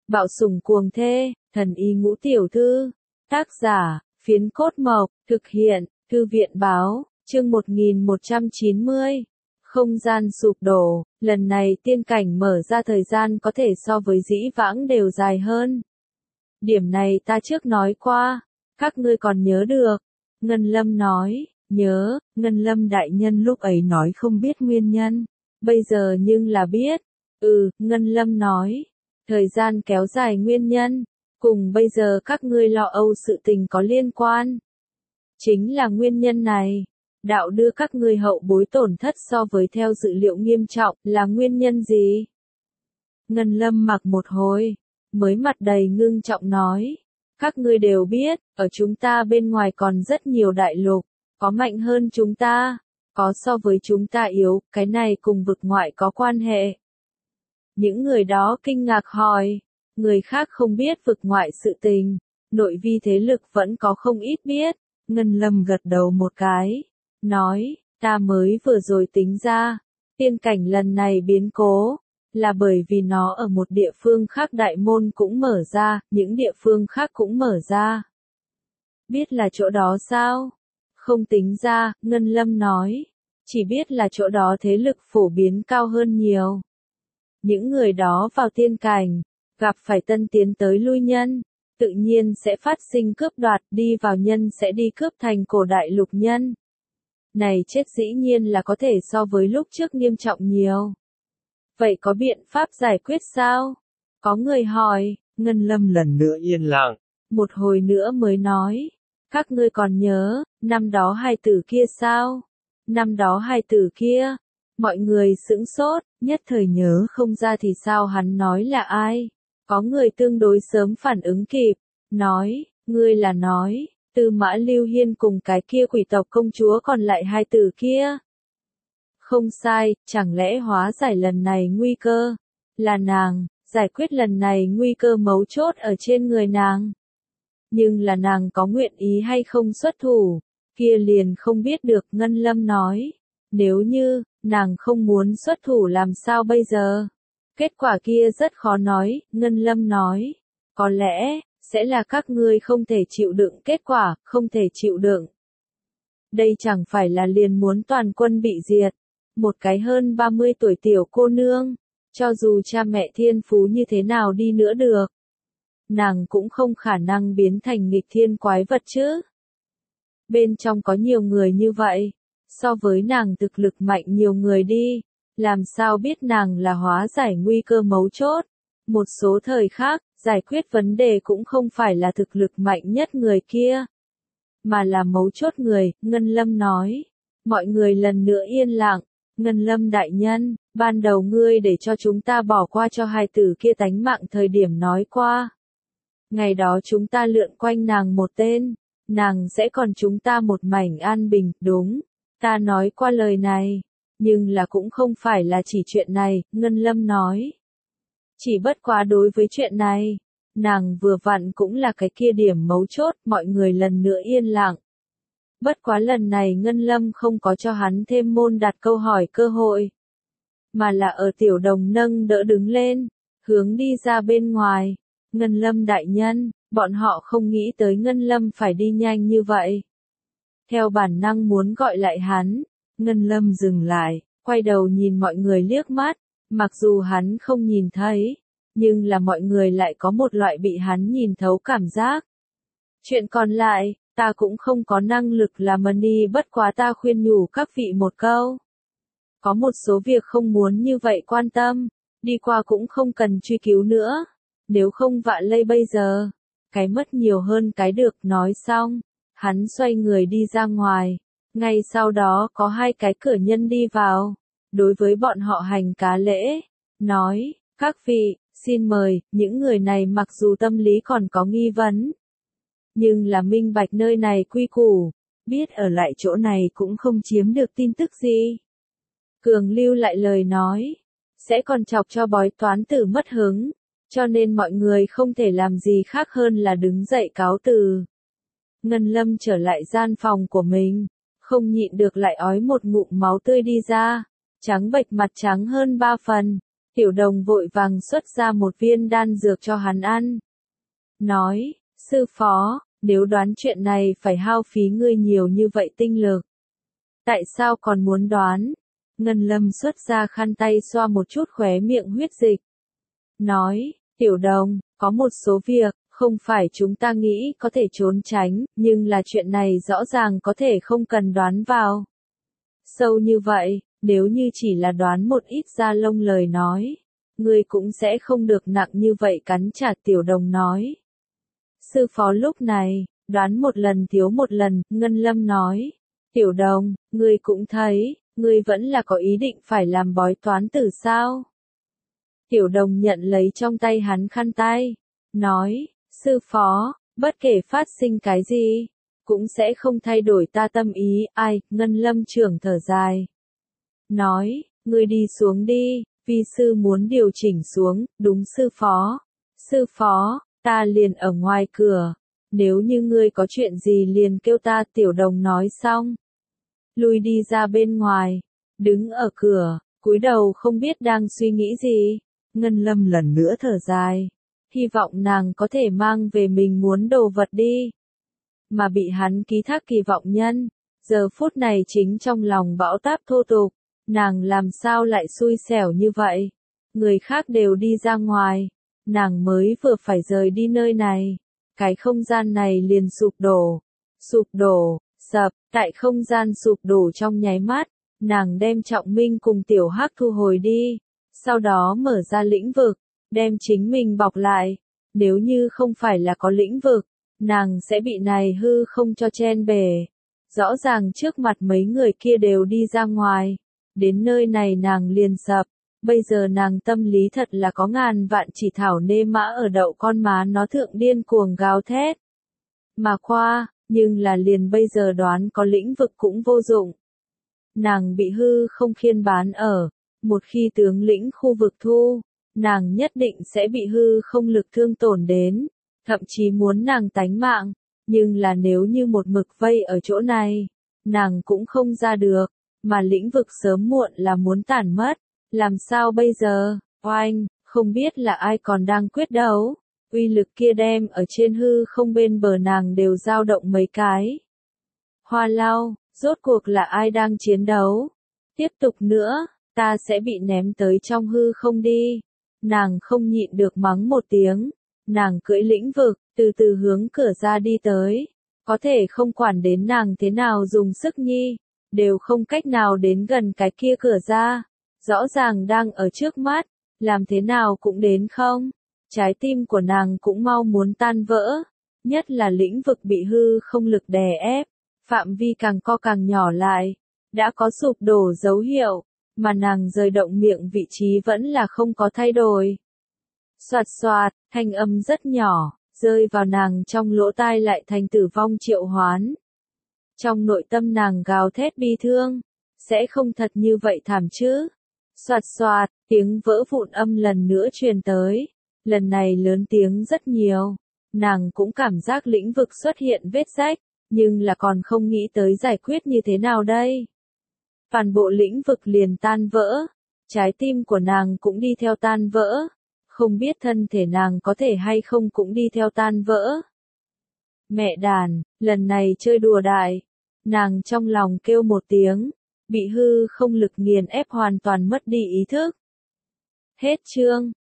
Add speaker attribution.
Speaker 1: Bạo sủng cuồng thê, thần y ngũ tiểu thư. Tác giả, Phiến Cốt Mộc, thực hiện, Thư viện báo, chương 1190. Không gian sụp đổ, lần này tiên cảnh mở ra thời gian có thể so với dĩ vãng đều dài hơn. Điểm này ta trước nói qua, các ngươi còn nhớ được. Ngân Lâm nói, nhớ, Ngân Lâm đại nhân lúc ấy nói không biết nguyên nhân, bây giờ nhưng là biết. Ngân Lâm nói, thời gian kéo dài nguyên nhân, cùng bây giờ các ngươi lo âu sự tình có liên quan. Chính là nguyên nhân này, đạo đưa các ngươi hậu bối tổn thất so với theo dự liệu nghiêm trọng, là nguyên nhân gì? Ngân Lâm mặc một hồi, mới mặt đầy ngưng trọng nói, các ngươi đều biết, ở chúng ta bên ngoài còn rất nhiều đại lục, có mạnh hơn chúng ta, có so với chúng ta yếu, cái này cùng vực ngoại có quan hệ. Những người đó kinh ngạc hỏi, người khác không biết vực ngoại sự tình, nội vi thế lực vẫn có không ít biết. Ngân Lâm gật đầu một cái, nói, ta mới vừa rồi tính ra, tiên cảnh lần này biến cố, là bởi vì nó ở một địa phương khác đại môn cũng mở ra, những địa phương khác cũng mở ra. Biết là chỗ đó sao? Không tính ra, Ngân Lâm nói, chỉ biết là chỗ đó thế lực phổ biến cao hơn nhiều. Những người đó vào tiên cảnh, gặp phải tân tiến tới lui nhân, tự nhiên sẽ phát sinh cướp đoạt, đi vào nhân sẽ đi cướp thành cổ đại lục nhân. Này chết dĩ nhiên là có thể so với lúc trước nghiêm trọng nhiều. Vậy có biện pháp giải quyết sao? Có người hỏi, Ngân Lâm lần nữa yên lặng, một hồi nữa mới nói, các ngươi còn nhớ, năm đó hai tử kia sao? Năm đó hai tử kia, mọi người sững sốt, nhất thời nhớ không ra thì sao hắn nói là ai? Có người tương đối sớm phản ứng kịp, nói, ngươi là nói, Tư Mã Lưu Hiên cùng cái kia quỷ tộc công chúa còn lại hai tử kia. Không sai, chẳng lẽ hóa giải lần này nguy cơ, là nàng, giải quyết lần này nguy cơ mấu chốt ở trên người nàng. Nhưng là nàng có nguyện ý hay không xuất thủ, kia liền không biết được. Ngân Lâm nói, nếu như, nàng không muốn xuất thủ làm sao bây giờ? Kết quả kia rất khó nói, Ngân Lâm nói, có lẽ, sẽ là các ngươi không thể chịu đựng kết quả, không thể chịu đựng. Đây chẳng phải là liền muốn toàn quân bị diệt, một cái hơn 30 tuổi tiểu cô nương, cho dù cha mẹ thiên phú như thế nào đi nữa được. Nàng cũng không khả năng biến thành nghịch thiên quái vật chứ. Bên trong có nhiều người như vậy, so với nàng thực lực mạnh nhiều người đi. Làm sao biết nàng là hóa giải nguy cơ mấu chốt? Một số thời khác, giải quyết vấn đề cũng không phải là thực lực mạnh nhất người kia, mà là mấu chốt người. Ngân Lâm nói. Mọi người lần nữa yên lặng. Ngân Lâm đại nhân, ban đầu ngươi để cho chúng ta bỏ qua cho hai tử kia tánh mạng thời điểm nói qua. Ngày đó chúng ta lượn quanh nàng một tên, nàng sẽ còn chúng ta một mảnh an bình, đúng, ta nói qua lời này. Nhưng là cũng không phải là chỉ chuyện này, Ngân Lâm nói. Chỉ bất quá đối với chuyện này, nàng vừa vặn cũng là cái kia điểm mấu chốt, mọi người lần nữa yên lặng. Bất quá lần này Ngân Lâm không có cho hắn thêm môn đặt câu hỏi cơ hội, mà là ở tiểu đồng nâng đỡ đứng lên, hướng đi ra bên ngoài. Ngân Lâm đại nhân, bọn họ không nghĩ tới Ngân Lâm phải đi nhanh như vậy. Theo bản năng muốn gọi lại hắn. Ngân Lâm dừng lại, quay đầu nhìn mọi người liếc mắt, mặc dù hắn không nhìn thấy, nhưng là mọi người lại có một loại bị hắn nhìn thấu cảm giác. Chuyện còn lại, ta cũng không có năng lực làm đi, bất quá ta khuyên nhủ các vị một câu. Có một số việc không muốn như vậy quan tâm, đi qua cũng không cần truy cứu nữa, nếu không vạ lây bây giờ, cái mất nhiều hơn cái được. Nói xong, hắn xoay người đi ra ngoài. Ngay sau đó có hai cái cửa nhân đi vào, đối với bọn họ hành cá lễ, nói, các vị, xin mời. Những người này mặc dù tâm lý còn có nghi vấn, nhưng là minh bạch nơi này quy củ, biết ở lại chỗ này cũng không chiếm được tin tức gì. Cường lưu lại lời nói, sẽ còn chọc cho bói toán tử mất hứng, cho nên mọi người không thể làm gì khác hơn là đứng dậy cáo từ. Ngân Lâm trở lại gian phòng của mình, không nhịn được lại ói một ngụm máu tươi đi ra, trắng bệch mặt trắng hơn 3 phần, Tiểu Đồng vội vàng xuất ra một viên đan dược cho hắn ăn. Nói, sư phó, nếu đoán chuyện này phải hao phí ngươi nhiều như vậy tinh lực. Tại sao còn muốn đoán? Ngân Lâm xuất ra khăn tay xoa một chút khóe miệng huyết dịch. Nói, Tiểu Đồng, có một số việc, không phải chúng ta nghĩ có thể trốn tránh, nhưng là chuyện này rõ ràng có thể không cần đoán vào. Sâu như vậy, nếu như chỉ là đoán một ít da lông lời nói, ngươi cũng sẽ không được nặng như vậy cắn chặt. Tiểu Đồng nói. Sư phó lúc này, đoán một lần thiếu một lần, Ngân Lâm nói. Tiểu Đồng, ngươi cũng thấy, ngươi vẫn là có ý định phải làm bói toán tử sao? Tiểu Đồng nhận lấy trong tay hắn khăn tay, nói, sư phó, bất kể phát sinh cái gì, cũng sẽ không thay đổi ta tâm ý. Ai? Ngân Lâm trưởng thở dài. Nói, ngươi đi xuống đi, vi sư muốn điều chỉnh xuống. Đúng sư phó. Sư phó, ta liền ở ngoài cửa, nếu như ngươi có chuyện gì liền kêu ta. Tiểu Đồng nói xong, lui đi ra bên ngoài, đứng ở cửa, cúi đầu không biết đang suy nghĩ gì. Ngân Lâm lần nữa thở dài, hy vọng nàng có thể mang về mình muốn đồ vật đi. Mà bị hắn ký thác kỳ vọng nhân, giờ phút này chính trong lòng bão táp thô tục, nàng làm sao lại xui xẻo như vậy. Người khác đều đi ra ngoài, nàng mới vừa phải rời đi nơi này, cái không gian này liền sụp đổ, sập. Tại không gian sụp đổ trong nháy mắt, nàng đem Trọng Minh cùng Tiểu Hắc thu hồi đi, sau đó mở ra lĩnh vực, đem chính mình bọc lại. Nếu như không phải là có lĩnh vực, nàng sẽ bị này hư không cho chen bể. Rõ ràng trước mặt mấy người kia đều đi ra ngoài, đến nơi này nàng liền sập. Bây giờ nàng tâm lý thật là có ngàn vạn chỉ thảo nê mã ở đậu con má nó thượng điên cuồng gào thét. Mà qua, nhưng là liền bây giờ đoán có lĩnh vực cũng vô dụng. Nàng bị hư không khiên bán ở, một khi tướng lĩnh khu vực thu, nàng nhất định sẽ bị hư không lực thương tổn đến, thậm chí muốn nàng tánh mạng. Nhưng là nếu như một mực vây ở chỗ này, nàng cũng không ra được, mà lĩnh vực sớm muộn là muốn tản mất. Làm sao bây giờ? Oanh, không biết là ai còn đang quyết đấu. Uy lực kia đem ở trên hư không bên bờ nàng đều dao động mấy cái. Hoa Lao, rốt cuộc là ai đang chiến đấu? Tiếp tục nữa, ta sẽ bị ném tới trong hư không đi. Nàng không nhịn được mắng một tiếng. Nàng cưỡi lĩnh vực, từ từ hướng cửa ra đi tới. Có thể không quản đến nàng thế nào dùng sức nhi, đều không cách nào đến gần cái kia cửa ra. Rõ ràng đang ở trước mắt, làm thế nào cũng đến không. Trái tim của nàng cũng mau muốn tan vỡ, nhất là lĩnh vực bị hư không lực đè ép, phạm vi càng co càng nhỏ lại, đã có sụp đổ dấu hiệu, mà nàng rời động miệng vị trí vẫn là không có thay đổi. Soạt soạt, thanh âm rất nhỏ, rơi vào nàng trong lỗ tai lại thành tử vong triệu hoán. Trong nội tâm nàng gào thét bi thương, sẽ không thật như vậy thảm chứ. Soạt soạt, tiếng vỡ vụn âm lần nữa truyền tới. Lần này lớn tiếng rất nhiều. Nàng cũng cảm giác lĩnh vực xuất hiện vết rách, nhưng là còn không nghĩ tới giải quyết như thế nào đây. Toàn bộ lĩnh vực liền tan vỡ. Trái tim của nàng cũng đi theo tan vỡ. Không biết thân thể nàng có thể hay không cũng đi theo tan vỡ. Mẹ đàn, lần này chơi đùa đại. Nàng trong lòng kêu một tiếng. Bị hư không lực nghiền ép hoàn toàn mất đi ý thức. Hết chương.